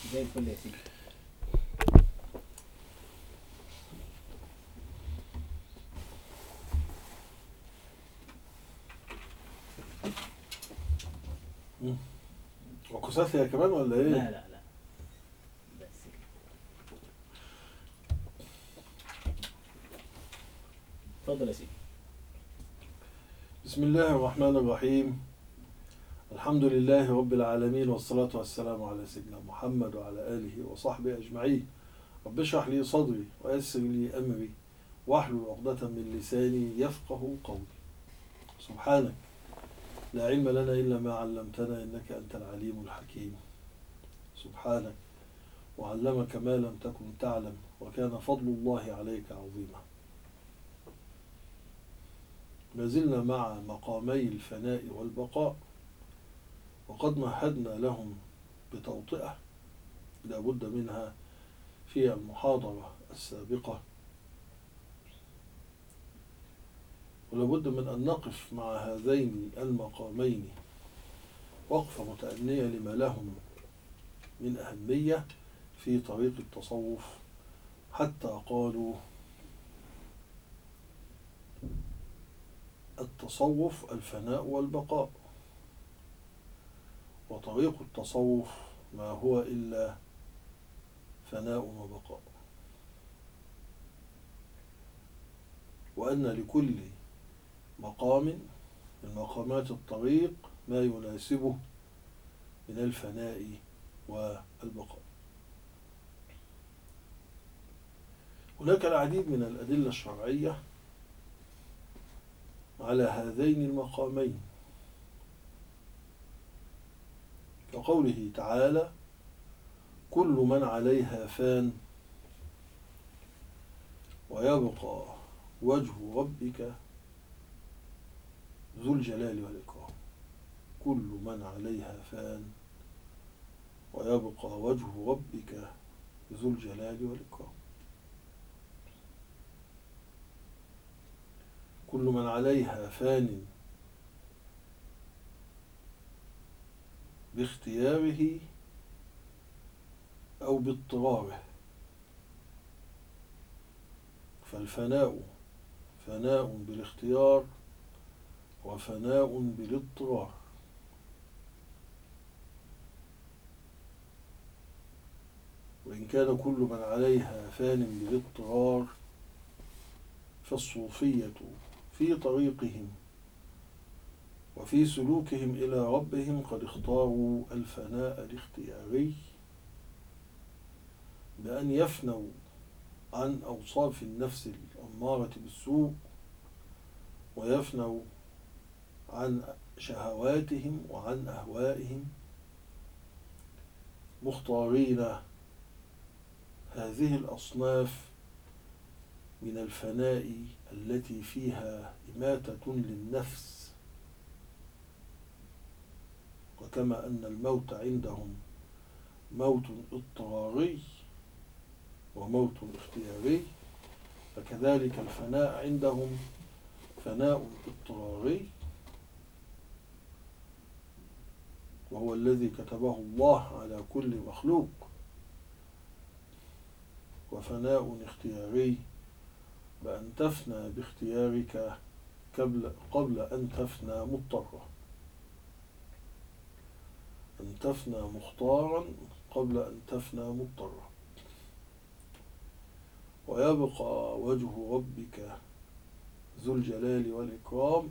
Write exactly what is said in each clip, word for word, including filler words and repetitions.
زي الفل يا سيدي. عكوسات هي كمان ولا ايه؟ لا لا لا بس كده. اتفضل يا سيدي. بسم الله الرحمن الرحيم. الحمد لله رب العالمين، والصلاة والسلام على سيدنا محمد وعلى آله وصحبه أجمعين. رب اشرح لي صدري ويسر لي أمري واحلل عقدة من لساني يفقه قولي. سبحانك لا علم لنا إلا ما علمتنا إنك أنت العليم الحكيم. سبحانك وعلمك ما لم تكن تعلم وكان فضل الله عليك عظيما. ما زلنا مع مقامي الفناء والبقاء، وقد مهدنا لهم بتوطئة لا بد منها في المحاضرة السابقة، ولا بد من أن نقف مع هذين المقامين وقفة متأنية لما لهم من أهمية في طريق التصوف، حتى قالوا التصوف الفناء والبقاء، وطريق التصوف ما هو إلا فناء وبقاء، وأن لكل مقام من مقامات الطريق ما يناسبه من الفناء والبقاء. هناك العديد من الأدلة الشرعية على هذين المقامين، كقوله تعالى: كل من عليها فان ويبقى وجه ربك ذو الجلال والإكرام. كل من عليها فان ويبقى وجه ربك ذو الجلال والإكرام. كل من عليها فان باختياره أو باضطراره، فالفناء فناء بالاختيار وفناء بالاضطرار. وإن كان كل من عليها فان بالاضطرار، فالصوفية في طريقهم وفي سلوكهم إلى ربهم قد اختاروا الفناء الاختياري، بأن يفنوا عن أوصاف النفس الأمارة بالسوء، ويفنوا عن شهواتهم وعن أهوائهم، مختارين هذه الأصناف من الفناء التي فيها إماتة للنفس. وكما أن الموت عندهم موت اضطراري وموت اختياري، فكذلك الفناء عندهم فناء اضطراري، وهو الذي كتبه الله على كل مخلوق، وفناء اختياري بأن تفنى باختيارك قبل قبل أن تفنى مضطرا، أن تفنى مختارا قبل أن تفنى مضطرا. ويبقى وجه ربك ذو الجلال والإكرام،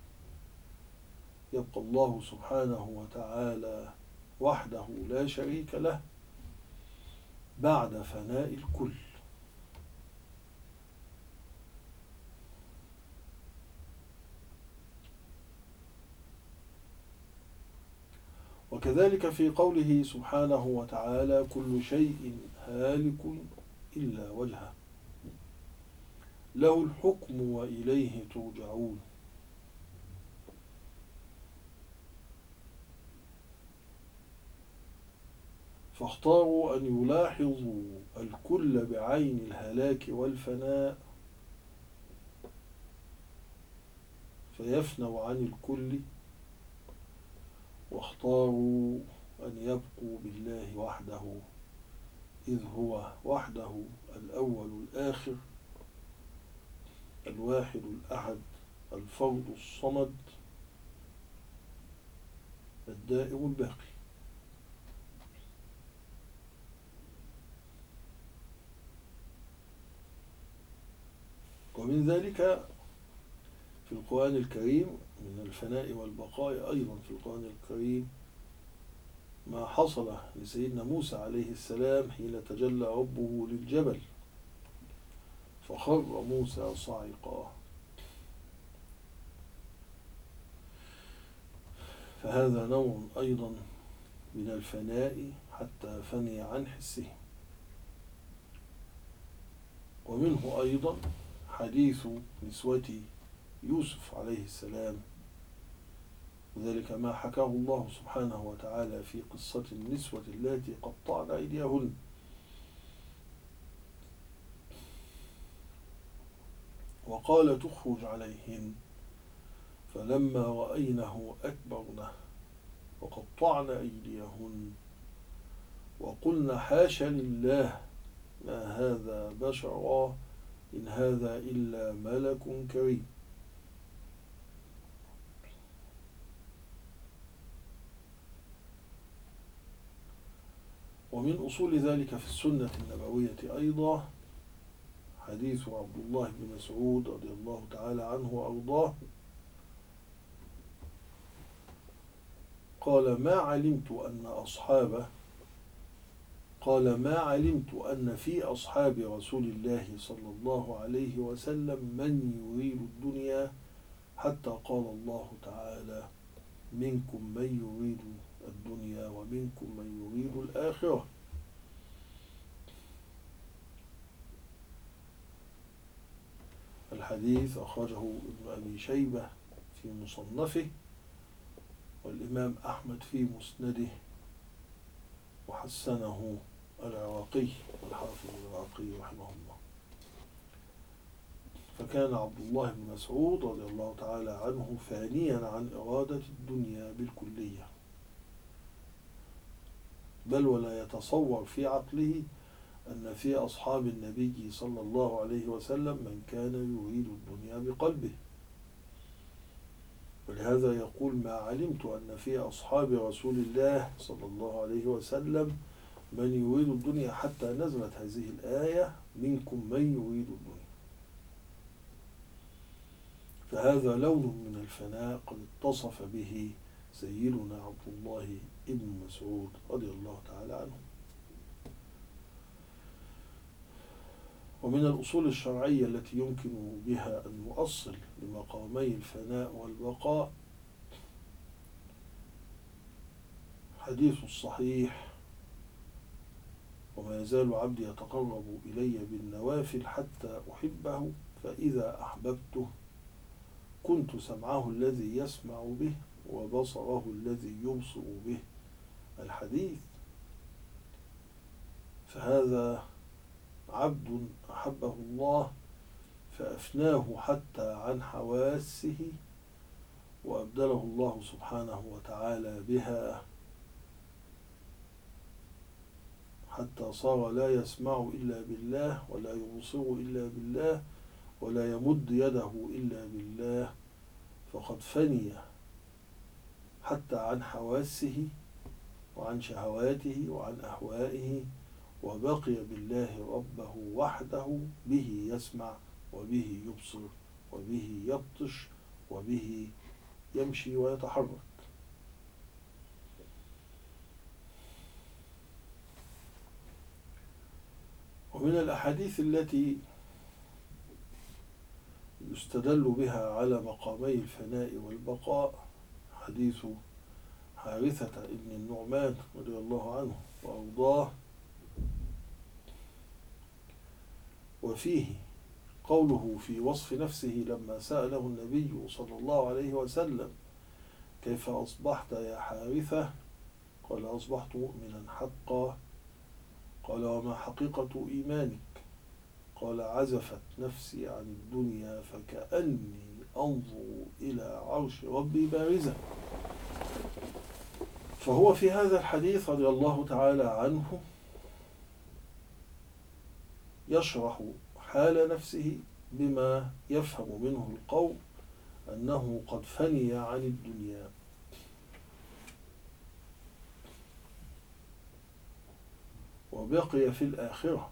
يبقى الله سبحانه وتعالى وحده لا شريك له بعد فناء الكل. وكذلك في قوله سبحانه وتعالى: كل شيء هالك إلا وجهه له الحكم وإليه ترجعون. فاختاروا أن يلاحظوا الكل بعين الهلاك والفناء، فيفنوا عن الكل، واختاروا أن يبقوا بالله وحده إذ هو وحده الأول الآخر الواحد الأحد الفرد الصمد الدائم الباقي. ومن ذلك في القرآن الكريم من الفناء والبقاء أيضا في القرآن الكريم ما حصل لسيدنا موسى عليه السلام حين تجلى ربه للجبل فخر موسى صاعقا. فهذا نوع أيضا من الفناء حتى فني عن حسه. ومنه أيضا حديث نسوة يوسف عليه السلام، وذلك ما حكاه الله سبحانه وتعالى في قصة النسوة التي قطعن أيديهن. وقال تخرج عليهن فلما رأينه أكبرنه وقطعن أيديهن وقلن حاش لله ما هذا بشرا إن هذا إلا ملك كريم. ومن أصول ذلك في السنة النبوية أيضا حديث عبد الله بن مسعود رضي الله تعالى عنه وأرضاه قال ما علمت أن أصحابه قال ما علمت أن في أصحاب رسول الله صلى الله عليه وسلم من يريد الدنيا حتى قال الله تعالى منكم من يريد الدنيا ومنكم من يريد الآخرة. الحديث أخرجه ابن أبي شيبة في مصنفه والإمام أحمد في مسنده وحسنه العراقي والحافظ العراقي رحمه الله. فكان عبد الله بن مسعود رضي الله تعالى عنه فانيا عن إرادة الدنيا بالكلية، بل ولا يتصور في عقله أن في أصحاب النبي صلى الله عليه وسلم من كان يريد الدنيا بقلبه. ولهذا يقول ما علمت أن في أصحاب رسول الله صلى الله عليه وسلم من يريد الدنيا حتى نزلت هذه الآية منكم من يريد الدنيا. فهذا لون من الفناء قد اتصف به سيدنا عبد الله ابن مسعود رضي الله تعالى عنه. ومن الأصول الشرعية التي يمكن بها أن نؤصل لمقامي الفناء والبقاء حديث الصحيح وما يزال عبدي يتقرب إلي بالنوافل حتى أحبه فإذا أحببته كنت سمعه الذي يسمع به وبصره الذي يبصر به. الحديث. فهذا عبد أحبه الله فأفناه حتى عن حواسه وأبدله الله سبحانه وتعالى بها حتى صار لا يسمع إلا بالله ولا يبصر إلا بالله ولا يمد يده إلا بالله، فقد فني حتى عن حواسه وعن شهواته وعن أهوائه وبقي بالله ربه وحده به يسمع وبه يبصر وبه يبطش وبه يمشي ويتحرك. ومن الأحاديث التي يستدل بها على مقامي الفناء والبقاء حديث حارثة ابن النعمان رضي الله عنه وأرضاه، وفيه قوله في وصف نفسه لما سأله النبي صلى الله عليه وسلم كيف أصبحت يا حارثة؟ قال أصبحت مؤمنا حقا. قال وما حقيقة إيمانك؟ قال عزفت نفسي عن الدنيا فكأني أنظر إلى عرش ربي بارزا. فهو في هذا الحديث رضي الله تعالى عنه يشرح حال نفسه بما يفهم منه القوم أنه قد فني عن الدنيا. وبقي في الآخرة.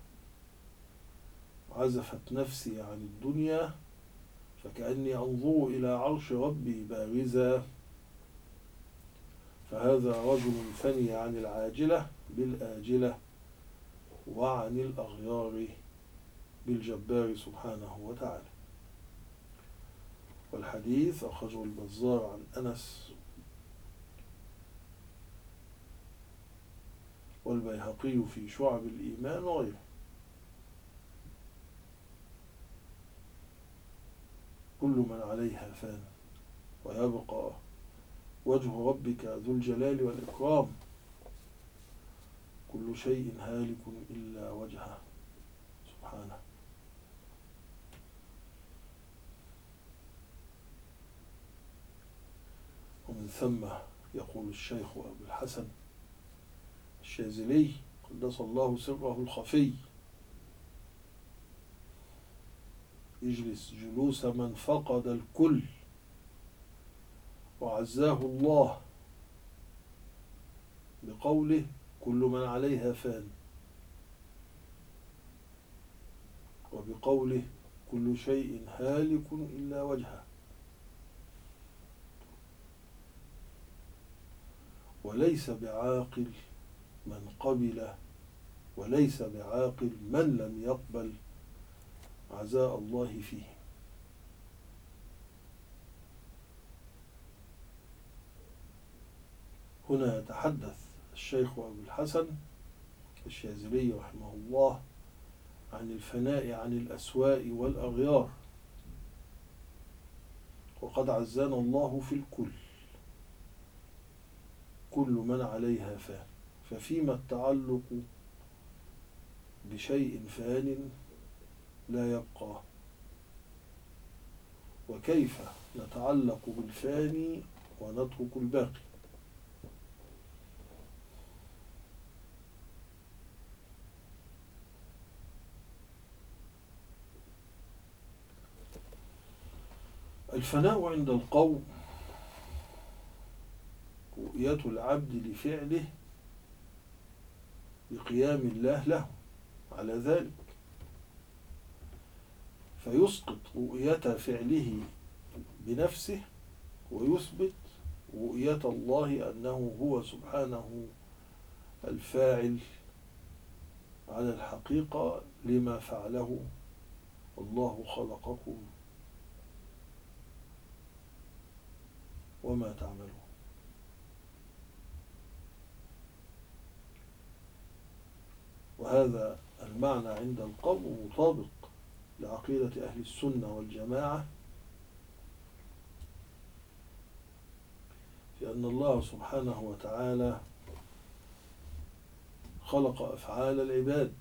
عزفت نفسي عن الدنيا فكأني أنظر إلى عرش ربي بارزا، فهذا رجل فني عن العاجلة بالآجلة وعن الأغيار بالجبار سبحانه وتعالى. والحديث أخرجه البزار عن أنس والبيهقي في شعب الإيمان وغيره. كل من عليها فان ويبقى وجه ربك ذو الجلال والإكرام، كل شيء هالك إلا وجهه سبحانه. ومن ثم يقول الشيخ أبو الحسن الشاذلي قدس الله سره الخفي: اجلس جلوس من فقد الكل وعزاه الله بقوله: كل من عليها فان، وبقوله: كل شيء هالك إلا وجهه. وليس بعاقل من قبل وليس بعاقل من لم يقبل عزاء الله فيه. هنا يتحدث الشيخ أبو الحسن الشاذلي رحمه الله عن الفناء عن الأسواء والأغيار، وقد عزانا الله في الكل، كل من عليها فان، ففيما التعلق بشيء فان لا يبقى، وكيف نتعلق بالفاني ونترك الباقي. الفناء عند القوم رؤية العبد لفعله بقيام الله له على ذلك، فيسقط رؤية فعله بنفسه ويثبت رؤية الله أنه هو سبحانه الفاعل على الحقيقة لما فعله. الله خلقكم وما تعملون. وهذا المعنى عند القوم مطابق لعقيدة أهل السنة والجماعة في أن الله سبحانه وتعالى خلق أفعال العباد،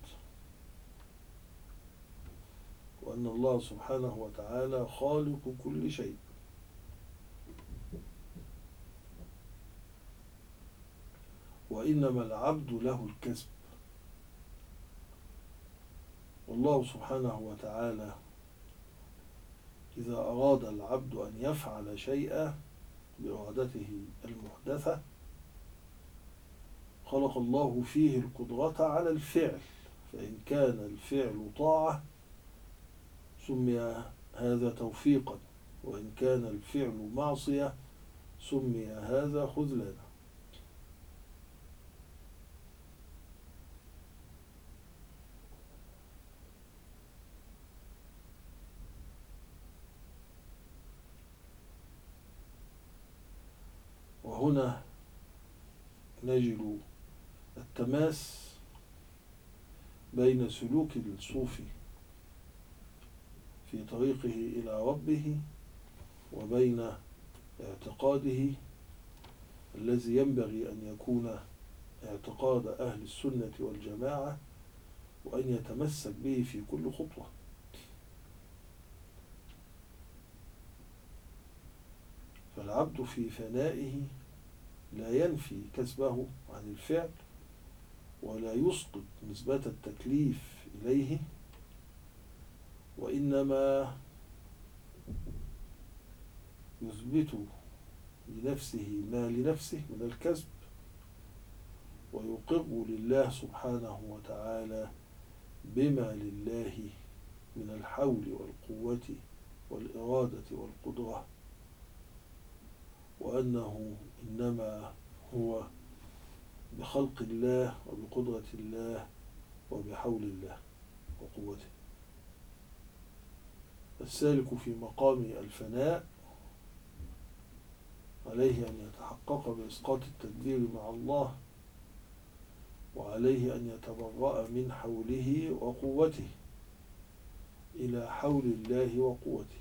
وأن الله سبحانه وتعالى خالق كل شيء، وإنما العبد له الكسب. والله سبحانه وتعالى إذا أراد العبد أن يفعل شيئا بإرادته المحدثة خلق الله فيه القدرة على الفعل، فإن كان الفعل طاعة سمي هذا توفيقا، وإن كان الفعل معصية سمي هذا خذلانا. وهنا نجد التماس بين سلوك الصوفي في طريقه إلى ربه وبين اعتقاده الذي ينبغي أن يكون اعتقاد أهل السنة والجماعة، وأن يتمسك به في كل خطوة. فالعبد في فنائه لا ينفي كسبه عن الفعل ولا يسقط نسبة التكليف إليه، وإنما يثبت لنفسه ما لنفسه من الكسب، ويقر لله سبحانه وتعالى بما لله من الحول والقوة والإرادة والقدرة، وأنه إنما هو بخلق الله وبقدرة الله وبحول الله وقوته. السالك في مقام الفناء عليه أن يتحقق بإسقاط التدبير مع الله، وعليه أن يتبرأ من حوله وقوته إلى حول الله وقوته.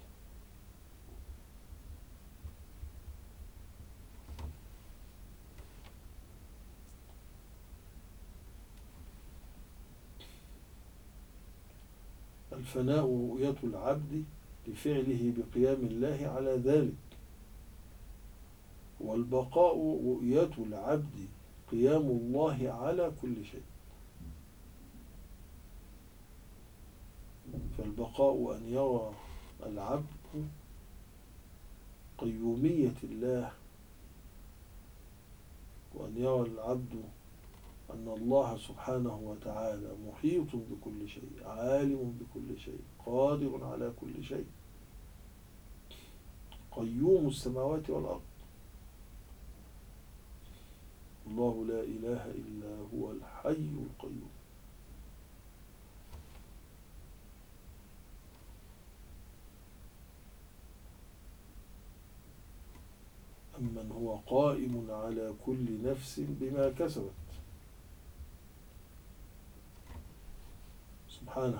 الفناء رؤية العبد لفعله بقيام الله على ذلك، والبقاء رؤية العبد قيام الله على كل شيء. فالبقاء أن يرى العبد قيومية الله، وأن يرى العبد أن الله سبحانه وتعالى محيط بكل شيء، عالم بكل شيء، قادر على كل شيء، قيوم السماوات والأرض. الله لا إله إلا هو الحي القيوم. أمن هو قائم على كل نفس بما كسبت سبحانه.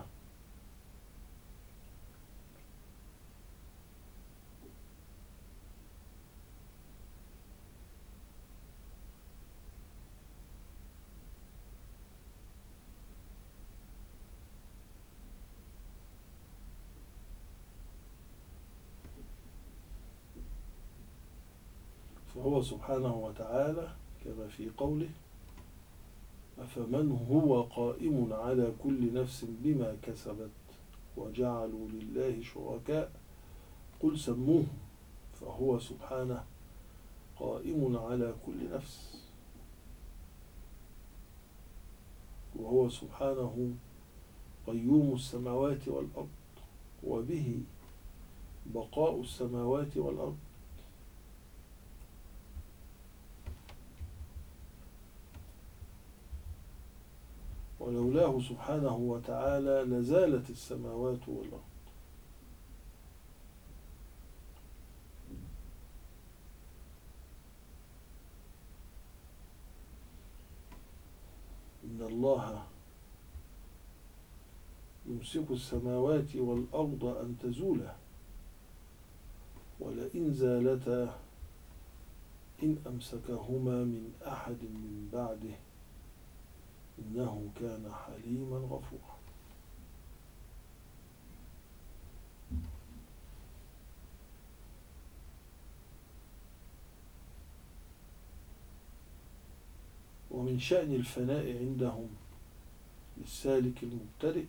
فهو سبحانه وتعالى كما في قوله: أفمن هو قائم على كل نفس بما كسبت وجعلوا لله شركاء قل سموهم. فهو سبحانه قائم على كل نفس، وهو سبحانه قيوم السماوات والأرض، وبه بقاء السماوات والأرض. ولولاه سبحانه وتعالى لزالت السماوات والأرض. إن الله يمسك السماوات والأرض أن تزولا ولئن زالتا إن أمسكهما من أحد من بعده إنه كان حليما غفورا. ومن شأن الفناء عندهم للسالك المبتدئ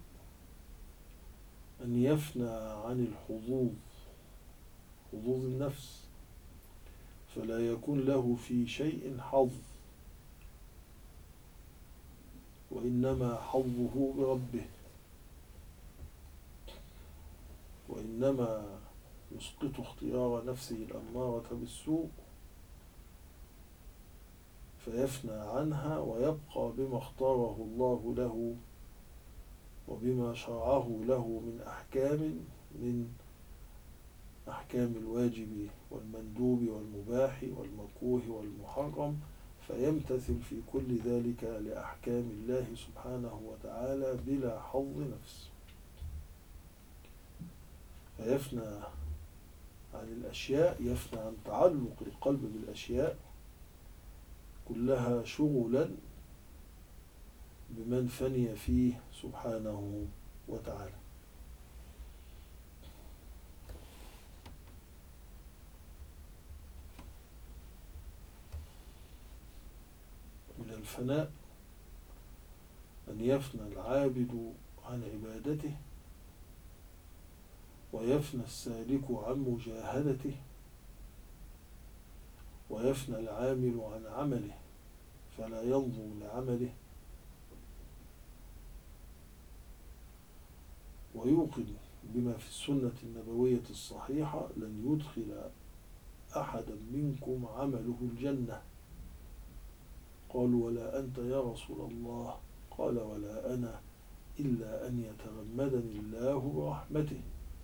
أن يفنى عن الحظوظ، حظوظ النفس، فلا يكون له في شيء حظ، وإنما حظه بربه، وإنما يسقط اختيار نفسه الأمارة بالسوء فيفنى عنها ويبقى بما اختاره الله له وبما شرعه له من أحكام من أحكام الواجب والمندوب والمباح والمكروه والمحرم، فيمتثل في كل ذلك لأحكام الله سبحانه وتعالى بلا حظ نفس، فيفنى عن الأشياء، يفنى عن تعلق القلب بالأشياء كلها شغلا بمن فني فيه سبحانه وتعالى. من الفناء أن يفنى العابد عن عبادته ويفنى السالك عن مجاهدته، ويفنى العامل عن عمله فلا ينظر لعمله، ويوقن بما في السنة النبوية الصحيحة: لن يدخل أحدا منكم عمله الجنة. قالوا: ولا أنت يا رسول الله؟ قال: ولا أنا، إلا أن يتغمدني الله برحمته.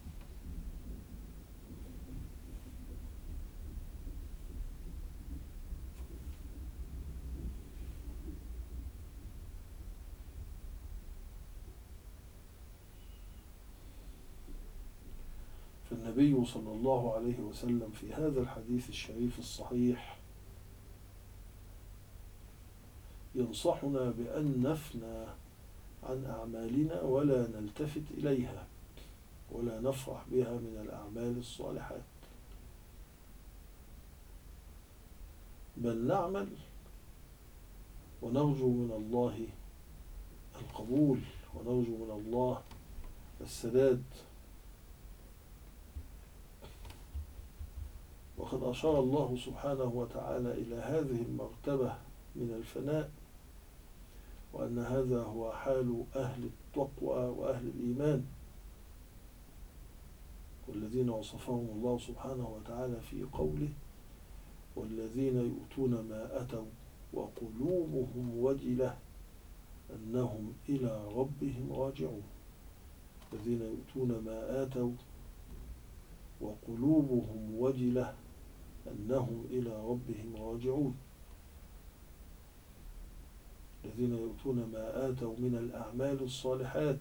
فالنبي صلى الله عليه وسلم في هذا الحديث الشريف الصحيح ينصحنا بأن نفنى عن أعمالنا ولا نلتفت إليها ولا نفرح بها من الأعمال الصالحات، بل نعمل ونرجو من الله القبول ونرجو من الله السداد. وقد أشار الله سبحانه وتعالى إلى هذه المرتبة من الفناء، وأن هذا هو حال أهل التقوى وأهل الإيمان، والذين وصفهم الله سبحانه وتعالى في قوله: والذين يؤتون ما أتوا وقلوبهم وجلة أنهم إلى ربهم راجعون. الذين يؤتون ما آتوا وقلوبهم وجلة أنهم إلى ربهم راجعون. الذين يؤتون ما آتوا من الأعمال الصالحات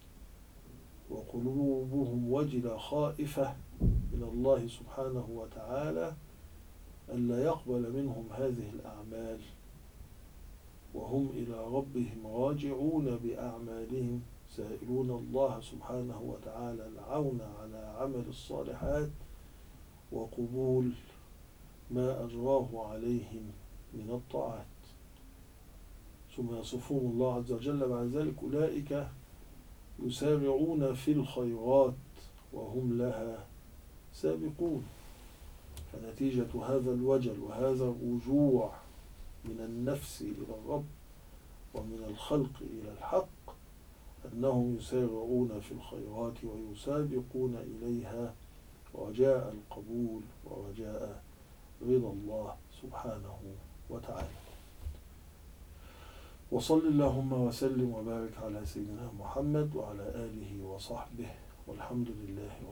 وقلوبهم وجلة خائفة من الله سبحانه وتعالى ألا يقبل منهم هذه الأعمال، وهم إلى ربهم راجعون بأعمالهم، سائلون الله سبحانه وتعالى العون على عمل الصالحات وقبول ما أجراه عليهم من الطاعات. ثم يصفهم الله عز وجل بعد ذلك: أولئك يسارعون في الخيرات وهم لها سابقون. فنتيجة هذا الوجل وهذا الرجوع من النفس إلى الرب ومن الخلق إلى الحق أنهم يسارعون في الخيرات ويسابقون إليها رجاء القبول ورجاء رضا الله سبحانه وتعالى. وصل اللهم وسلم وبارك على سيدنا محمد وعلى آله وصحبه، والحمد لله